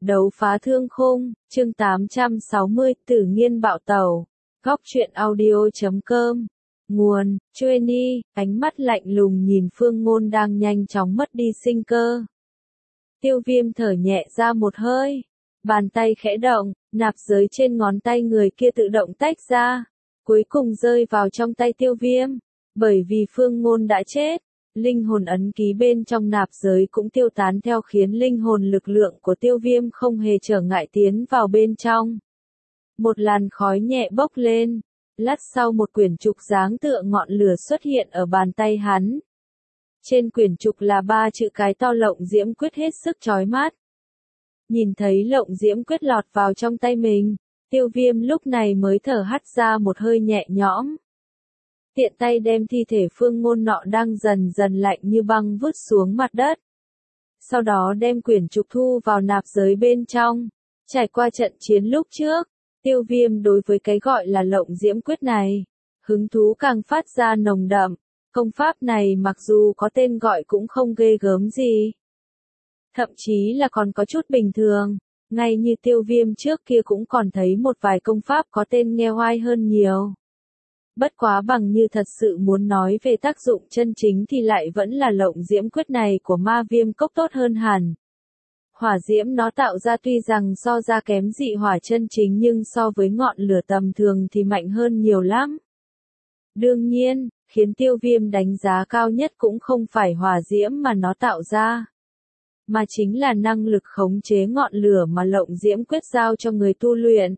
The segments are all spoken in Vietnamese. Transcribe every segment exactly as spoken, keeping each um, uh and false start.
Đấu phá thương khung, chương tám trăm sáu mươi, Tử Nghiên bạo tẩu. Góc truyện audio chấm com. Nguồn, Chueni, ánh mắt lạnh lùng nhìn Phương Ngôn đang nhanh chóng mất đi sinh cơ. Tiêu Viêm thở nhẹ ra một hơi. Bàn tay khẽ động, nạp giới trên ngón tay người kia tự động tách ra. Cuối cùng rơi vào trong tay Tiêu Viêm. Bởi vì Phương Ngôn đã chết, linh hồn ấn ký bên trong nạp giới cũng tiêu tán theo khiến linh hồn lực lượng của Tiêu Viêm không hề trở ngại tiến vào bên trong. Một làn khói nhẹ bốc lên, lát sau một quyển trục dáng tựa ngọn lửa xuất hiện ở bàn tay hắn. Trên quyển trục là ba chữ cái to Lộng Diễm Quyết hết sức chói mắt. Nhìn thấy Lộng Diễm Quyết lọt vào trong tay mình, Tiêu Viêm lúc này mới thở hắt ra một hơi nhẹ nhõm. Tiện tay đem thi thể Phương Ngôn nọ đang dần dần lạnh như băng vứt xuống mặt đất. Sau đó đem quyển trục thu vào nạp giới bên trong. Trải qua trận chiến lúc trước, Tiêu Viêm đối với cái gọi là Lộng Diễm Quyết này, hứng thú càng phát ra nồng đậm. Công pháp này mặc dù có tên gọi cũng không ghê gớm gì. Thậm chí là còn có chút bình thường, ngay như Tiêu Viêm trước kia cũng còn thấy một vài công pháp có tên nghe oai hơn nhiều. Bất quá bằng như thật sự muốn nói về tác dụng chân chính thì lại vẫn là Lộng Diễm Quyết này của Ma Viêm Cốc tốt hơn hẳn. Hỏa diễm nó tạo ra tuy rằng so ra kém dị hỏa chân chính nhưng so với ngọn lửa tầm thường thì mạnh hơn nhiều lắm. Đương nhiên, khiến Tiêu Viêm đánh giá cao nhất cũng không phải hỏa diễm mà nó tạo ra, mà chính là năng lực khống chế ngọn lửa mà Lộng Diễm Quyết giao cho người tu luyện.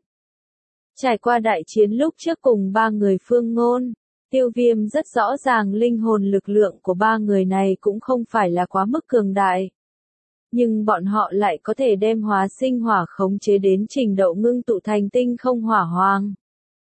Trải qua đại chiến lúc trước cùng ba người Phương Ngôn, Tiêu Viêm rất rõ ràng linh hồn lực lượng của ba người này cũng không phải là quá mức cường đại. Nhưng bọn họ lại có thể đem hóa sinh hỏa khống chế đến trình độ ngưng tụ thành tinh không hỏa hoàng.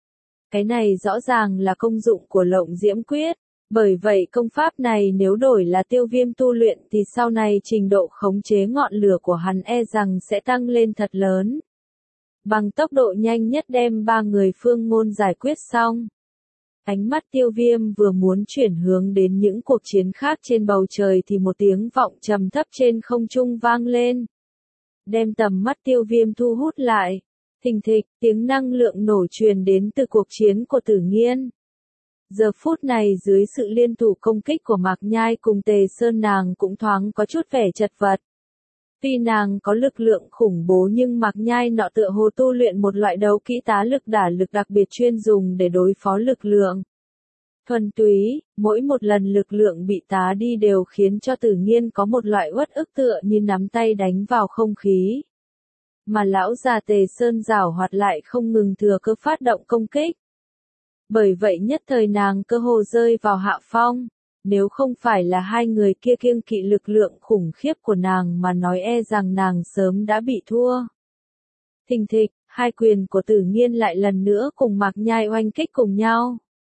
Cái này rõ ràng là công dụng của Lộng Diễm Quyết, bởi vậy công pháp này nếu đổi là Tiêu Viêm tu luyện thì sau này trình độ khống chế ngọn lửa của hắn e rằng sẽ tăng lên thật lớn. Bằng tốc độ nhanh nhất đem ba người Phương Ngôn giải quyết xong. Ánh mắt Tiêu Viêm vừa muốn chuyển hướng đến những cuộc chiến khác trên bầu trời thì một tiếng vọng trầm thấp trên không trung vang lên. Đem tầm mắt Tiêu Viêm thu hút lại. Thình thịch, tiếng năng lượng nổ truyền đến từ cuộc chiến của Tử Nghiên. Giờ phút này dưới sự liên thủ công kích của Mạc Nhai cùng Tề Sơn nàng cũng thoáng có chút vẻ chật vật. Tuy nàng có lực lượng khủng bố nhưng Mạc Nhai nọ tựa hồ tu luyện một loại đấu kỹ tá lực đả lực đặc biệt chuyên dùng để đối phó lực lượng thuần túy, mỗi một lần lực lượng bị tá đi đều khiến cho Tử Nghiên có một loại uất ức tựa như nắm tay đánh vào không khí. Mà lão già Tề Sơn giảo hoạt lại không ngừng thừa cơ phát động công kích. Bởi vậy nhất thời nàng cơ hồ rơi vào hạ phong. Nếu không phải là hai người kia kiêng kỵ lực lượng khủng khiếp của nàng mà nói e rằng nàng sớm đã bị thua. Thình thịch, hai quyền của Tử Nghiên lại lần nữa cùng Mạc Nhai oanh kích cùng nhau.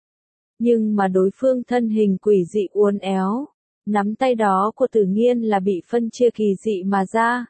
Nhưng mà đối phương thân hình quỷ dị uốn éo, nắm tay đó của Tử Nghiên là bị phân chia kỳ dị mà ra.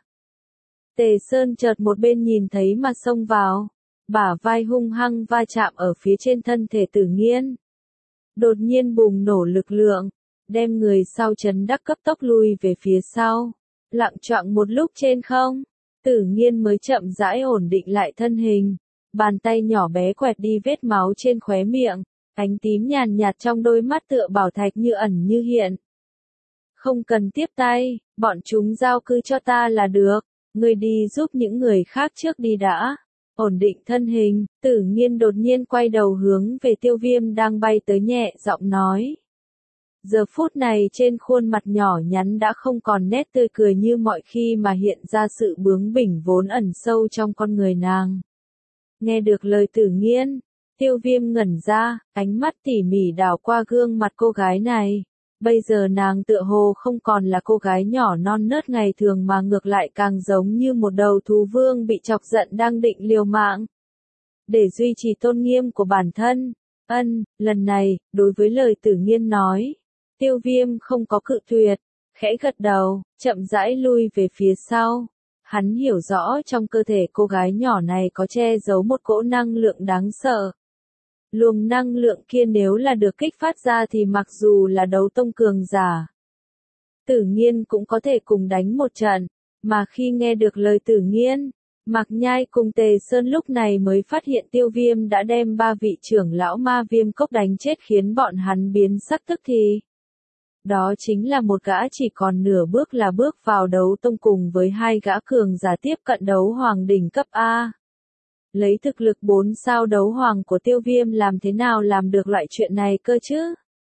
Tề Sơn chợt một bên nhìn thấy mà xông vào, bả vai hung hăng va chạm ở phía trên thân thể Tử Nghiên. Đột nhiên bùng nổ lực lượng, đem người sau chấn đắc cấp tốc lui về phía sau, lặng choạng một lúc trên không, Tử Nghiên mới chậm rãi ổn định lại thân hình, bàn tay nhỏ bé quẹt đi vết máu trên khóe miệng, ánh tím nhàn nhạt trong đôi mắt tựa bảo thạch như ẩn như hiện. Không cần tiếp tay, bọn chúng giao cứ cho ta là được, ngươi đi giúp những người khác trước đi đã. Ổn định thân hình, Tử Nghiên đột nhiên quay đầu hướng về Tiêu Viêm đang bay tới nhẹ giọng nói. Giờ phút này trên khuôn mặt nhỏ nhắn đã không còn nét tươi cười như mọi khi mà hiện ra sự bướng bỉnh vốn ẩn sâu trong con người nàng. Nghe được lời Tử Nghiên, Tiêu Viêm ngẩn ra, ánh mắt tỉ mỉ đảo qua gương mặt cô gái này. Bây giờ nàng tựa hồ không còn là cô gái nhỏ non nớt ngày thường mà ngược lại càng giống như một đầu thú vương bị chọc giận đang định liều mạng. Để duy trì tôn nghiêm của bản thân, ân, lần này, đối với lời Tử Nghiên nói, Tiêu Viêm không có cự tuyệt, khẽ gật đầu, chậm rãi lui về phía sau. Hắn hiểu rõ trong cơ thể cô gái nhỏ này có che giấu một cỗ năng lượng đáng sợ. Luồng năng lượng kia nếu là được kích phát ra thì mặc dù là đấu tông cường giả, Tử Nghiên cũng có thể cùng đánh một trận. Mà khi nghe được lời Tử Nghiên, Mạc Nhai cùng Tề Sơn lúc này mới phát hiện Tiêu Viêm đã đem ba vị trưởng lão Ma Viêm Cốc đánh chết, khiến bọn hắn biến sắc tức thì. Đó chính là một gã chỉ còn nửa bước là bước vào đấu tông cùng với hai gã cường giả tiếp cận đấu hoàng đỉnh cấp A. Lấy thực lực bốn sao đấu hoàng của Tiêu Viêm làm thế nào làm được loại chuyện này cơ chứ?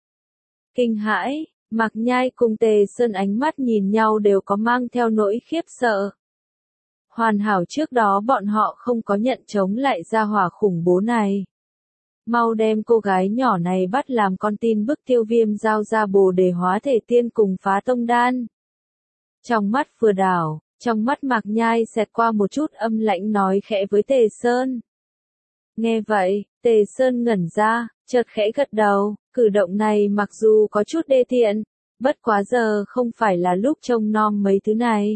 Kinh hãi, Mạc Nhai cùng Tề Sơn ánh mắt nhìn nhau đều có mang theo nỗi khiếp sợ. Hoàn hảo trước đó bọn họ không có nhận chống lại gia hỏa khủng bố này. Mau đem cô gái nhỏ này bắt làm con tin bức Tiêu Viêm giao ra bồ đề hóa thể tiên cùng phá tông đan. Trong mắt vừa đảo, trong mắt Mạc Nhai xẹt qua một chút âm lãnh nói khẽ với Tề Sơn. Nghe vậy, Tề Sơn ngẩn ra, chợt khẽ gật đầu, cử động này mặc dù có chút đê tiện, bất quá giờ không phải là lúc trông nom mấy thứ này.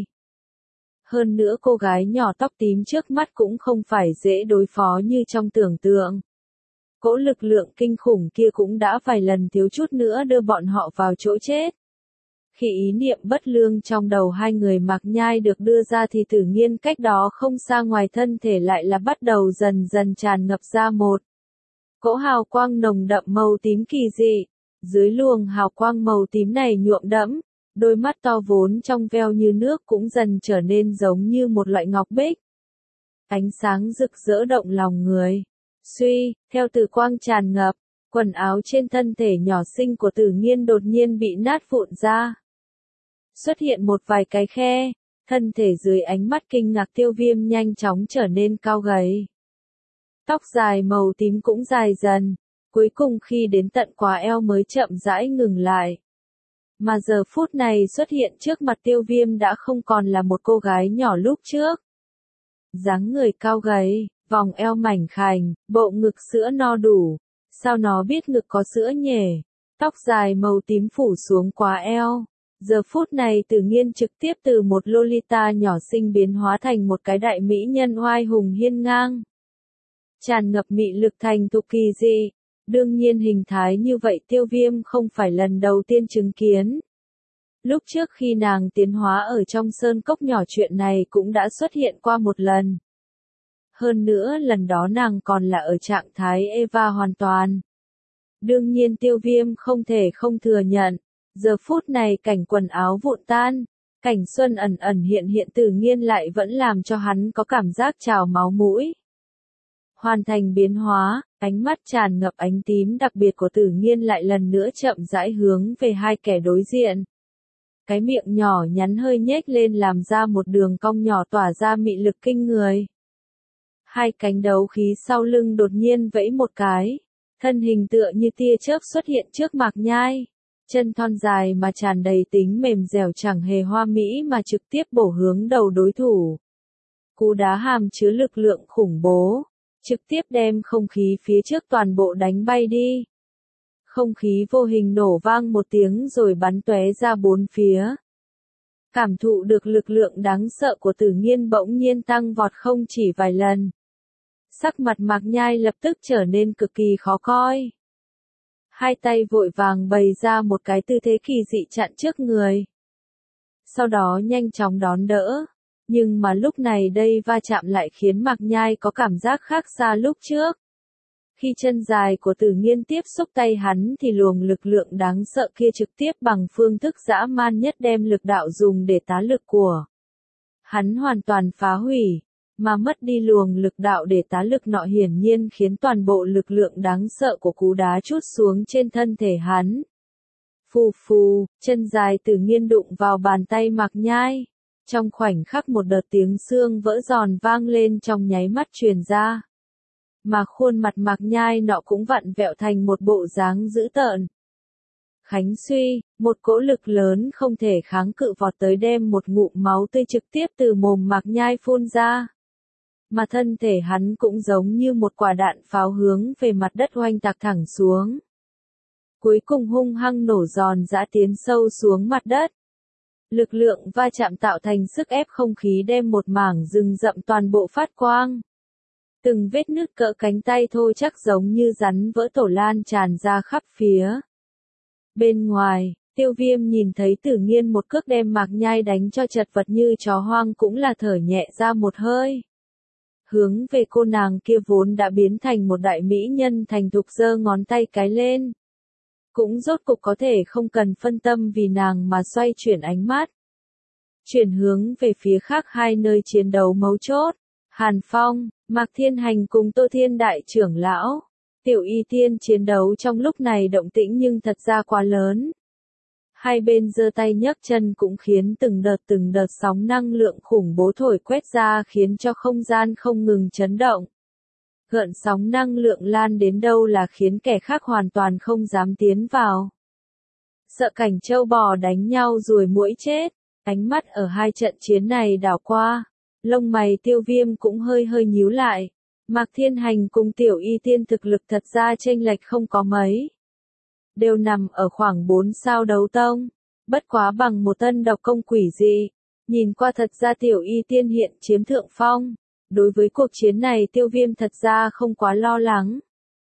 Hơn nữa cô gái nhỏ tóc tím trước mắt cũng không phải dễ đối phó như trong tưởng tượng. Cỗ lực lượng kinh khủng kia cũng đã vài lần thiếu chút nữa đưa bọn họ vào chỗ chết. Khi ý niệm bất lương trong đầu hai người Mạc Nhai được đưa ra thì Tử Nghiên cách đó không xa ngoài thân thể lại là bắt đầu dần dần tràn ngập ra một cỗ hào quang nồng đậm màu tím kỳ dị. Dưới luồng hào quang màu tím này nhuộm đẫm, đôi mắt to vốn trong veo như nước cũng dần trở nên giống như một loại ngọc bích. Ánh sáng rực rỡ động lòng người. Suy, theo từ quang tràn ngập, quần áo trên thân thể nhỏ xinh của Tử Nghiên đột nhiên bị nát vụn ra. Xuất hiện một vài cái khe, thân thể dưới ánh mắt kinh ngạc Tiêu Viêm nhanh chóng trở nên cao gầy. Tóc dài màu tím cũng dài dần, cuối cùng khi đến tận quá eo mới chậm rãi ngừng lại. Mà giờ phút này xuất hiện trước mặt Tiêu Viêm đã không còn là một cô gái nhỏ lúc trước. Dáng người cao gầy, vòng eo mảnh khảnh, bộ ngực sữa no đủ. Sao nó biết ngực có sữa nhỉ? Tóc dài màu tím phủ xuống quá eo. Giờ phút này Tử Nghiên trực tiếp từ một Lolita nhỏ xinh biến hóa thành một cái đại mỹ nhân oai hùng hiên ngang. Tràn ngập mị lực thành thục kỳ dị. Đương nhiên hình thái như vậy Tiêu Viêm không phải lần đầu tiên chứng kiến. Lúc trước khi nàng tiến hóa ở trong sơn cốc nhỏ chuyện này cũng đã xuất hiện qua một lần. Hơn nữa lần đó nàng còn là ở trạng thái Eva hoàn toàn. Đương nhiên Tiêu Viêm không thể không thừa nhận. Giờ phút này cảnh quần áo vụn tan, cảnh xuân ẩn ẩn hiện hiện Tử Nghiên lại vẫn làm cho hắn có cảm giác trào máu mũi. Hoàn thành biến hóa, ánh mắt tràn ngập ánh tím đặc biệt của Tử Nghiên lại lần nữa chậm rãi hướng về hai kẻ đối diện. Cái miệng nhỏ nhắn hơi nhếch lên làm ra một đường cong nhỏ tỏa ra mị lực kinh người. Hai cánh đấu khí sau lưng đột nhiên vẫy một cái, thân hình tựa như tia chớp xuất hiện trước Mạc Nhai. Chân thon dài mà tràn đầy tính mềm dẻo chẳng hề hoa mỹ mà trực tiếp bổ hướng đầu đối thủ. Cú đá hàm chứa lực lượng khủng bố, trực tiếp đem không khí phía trước toàn bộ đánh bay đi. Không khí vô hình nổ vang một tiếng rồi bắn tóe ra bốn phía. Cảm thụ được lực lượng đáng sợ của Tử Nghiên bỗng nhiên tăng vọt không chỉ vài lần. Sắc mặt Mạc Nhai lập tức trở nên cực kỳ khó coi. Hai tay vội vàng bày ra một cái tư thế kỳ dị chặn trước người. Sau đó nhanh chóng đón đỡ. Nhưng mà lúc này đây va chạm lại khiến Mạc Nhai có cảm giác khác xa lúc trước. Khi chân dài của Tử Nghiên tiếp xúc tay hắn thì luồng lực lượng đáng sợ kia trực tiếp bằng phương thức dã man nhất đem lực đạo dùng để tá lực của hắn hoàn toàn phá hủy. Mà mất đi luồng lực đạo để tá lực nọ hiển nhiên khiến toàn bộ lực lượng đáng sợ của cú đá trút xuống trên thân thể hắn. Phù phù, chân dài Tử Nghiên đụng vào bàn tay Mạc Nhai. Trong khoảnh khắc một đợt tiếng xương vỡ giòn vang lên trong nháy mắt truyền ra. Mà khuôn mặt Mạc Nhai nọ cũng vặn vẹo thành một bộ dáng dữ tợn. Khánh suy, một cỗ lực lớn không thể kháng cự vọt tới đem một ngụm máu tươi trực tiếp từ mồm Mạc Nhai phun ra. Mà thân thể hắn cũng giống như một quả đạn pháo hướng về mặt đất oanh tạc thẳng xuống. Cuối cùng hung hăng nổ giòn giã tiến sâu xuống mặt đất. Lực lượng va chạm tạo thành sức ép không khí đem một mảng rừng rậm toàn bộ phát quang. Từng vết nứt cỡ cánh tay thôi chắc giống như rắn vỡ tổ lan tràn ra khắp phía. Bên ngoài, Tiêu Viêm nhìn thấy Tử Nghiên một cước đem Mạc Nhai đánh cho chật vật như chó hoang cũng là thở nhẹ ra một hơi. Hướng về cô nàng kia vốn đã biến thành một đại mỹ nhân thành thục giơ ngón tay cái lên. Cũng rốt cục có thể không cần phân tâm vì nàng mà xoay chuyển ánh mắt. Chuyển hướng về phía khác hai nơi chiến đấu mấu chốt. Hàn Phong, Mạc Thiên Hành cùng Tô Thiên Đại trưởng lão. Tiểu Y Tiên chiến đấu trong lúc này động tĩnh nhưng thật ra quá lớn. Hai bên giơ tay nhấc chân cũng khiến từng đợt từng đợt sóng năng lượng khủng bố thổi quét ra khiến cho không gian không ngừng chấn động. Gợn sóng năng lượng lan đến đâu là khiến kẻ khác hoàn toàn không dám tiến vào. Sợ cảnh trâu bò đánh nhau ruồi muỗi chết, ánh mắt ở hai trận chiến này đảo qua, lông mày Tiêu Viêm cũng hơi hơi nhíu lại. Mạc Thiên Hành cùng Tiểu Y Tiên thực lực thật ra chênh lệch không có mấy. Đều nằm ở khoảng bốn sao đấu tông, bất quá bằng một tân độc công quỷ dị. Nhìn qua thật ra Tiểu Y Tiên hiện chiếm thượng phong. Đối với cuộc chiến này Tiêu Viêm thật ra không quá lo lắng.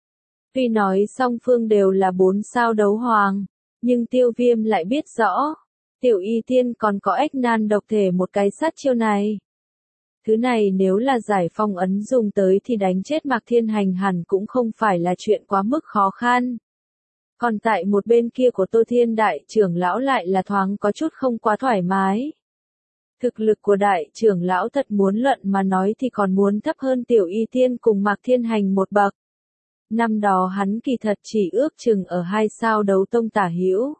Tuy nói song phương đều là bốn sao đấu hoàng, nhưng Tiêu Viêm lại biết rõ, Tiểu Y Tiên còn có ếch nan độc thể một cái sát chiêu này. Thứ này nếu là giải phong ấn dùng tới thì đánh chết Mạc Thiên Hành hẳn cũng không phải là chuyện quá mức khó khăn. Còn tại một bên kia của Tô Thiên Đại trưởng lão lại là thoáng có chút không quá thoải mái. Thực lực của đại trưởng lão thật muốn luận mà nói thì còn muốn thấp hơn Tiểu Y Tiên cùng Mạc Thiên Hành một bậc. Năm đó hắn kỳ thật chỉ ước chừng ở hai sao đấu tông tả hữu.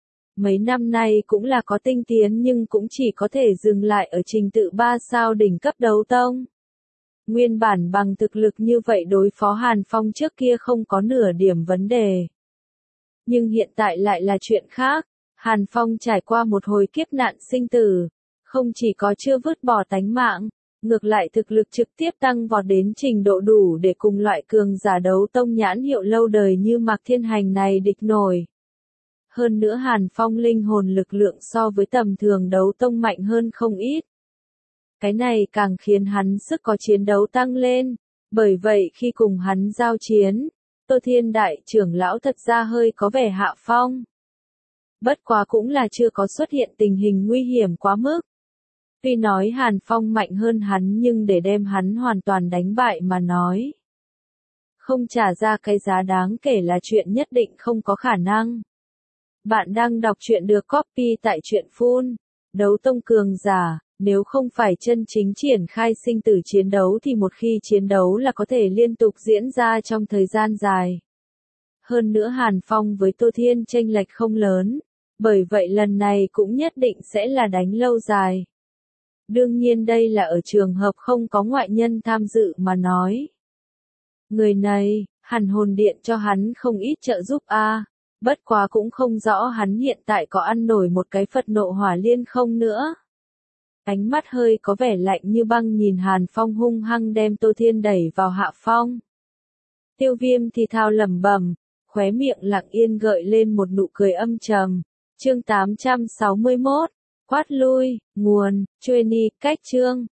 Mấy năm nay cũng là có tinh tiến nhưng cũng chỉ có thể dừng lại ở trình tự ba sao đỉnh cấp đấu tông. Nguyên bản bằng thực lực như vậy đối phó Hàn Phong trước kia không có nửa điểm vấn đề. Nhưng hiện tại lại là chuyện khác, Hàn Phong trải qua một hồi kiếp nạn sinh tử. Không chỉ có chưa vứt bỏ tánh mạng, ngược lại thực lực trực tiếp tăng vọt đến trình độ đủ để cùng loại cường giả đấu tông nhãn hiệu lâu đời như Mạc Thiên Hành này địch nổi. Hơn nữa Hàn Phong linh hồn lực lượng so với tầm thường đấu tông mạnh hơn không ít. Cái này càng khiến hắn sức có chiến đấu tăng lên, bởi vậy khi cùng hắn giao chiến, Tô Thiên Đại trưởng lão thật ra hơi có vẻ hạ phong. Bất quá cũng là chưa có xuất hiện tình hình nguy hiểm quá mức. Tuy nói Hàn Phong mạnh hơn hắn nhưng để đem hắn hoàn toàn đánh bại mà nói. Không trả ra cái giá đáng kể là chuyện nhất định không có khả năng. Bạn đang đọc truyện được copy tại truyện Full. Đấu tông cường giả, nếu không phải chân chính triển khai sinh tử chiến đấu thì một khi chiến đấu là có thể liên tục diễn ra trong thời gian dài. Hơn nữa Hàn Phong với Tô Thiên chênh lệch không lớn, bởi vậy lần này cũng nhất định sẽ là đánh lâu dài. Đương nhiên đây là ở trường hợp không có ngoại nhân tham dự mà nói. Người này, hàn hồn điện cho hắn không ít trợ giúp a, à, bất quá cũng không rõ hắn hiện tại có ăn nổi một cái Phật nộ hỏa liên không nữa. Ánh mắt hơi có vẻ lạnh như băng nhìn Hàn Phong hung hăng đem Tô Thiên đẩy vào hạ phong. Tiêu Viêm thì thào lẩm bẩm, khóe miệng lặng yên gợi lên một nụ cười âm trầm. Chương tám trăm sáu mươi mốt, quát lui, nguồn, Chueni, cách chương.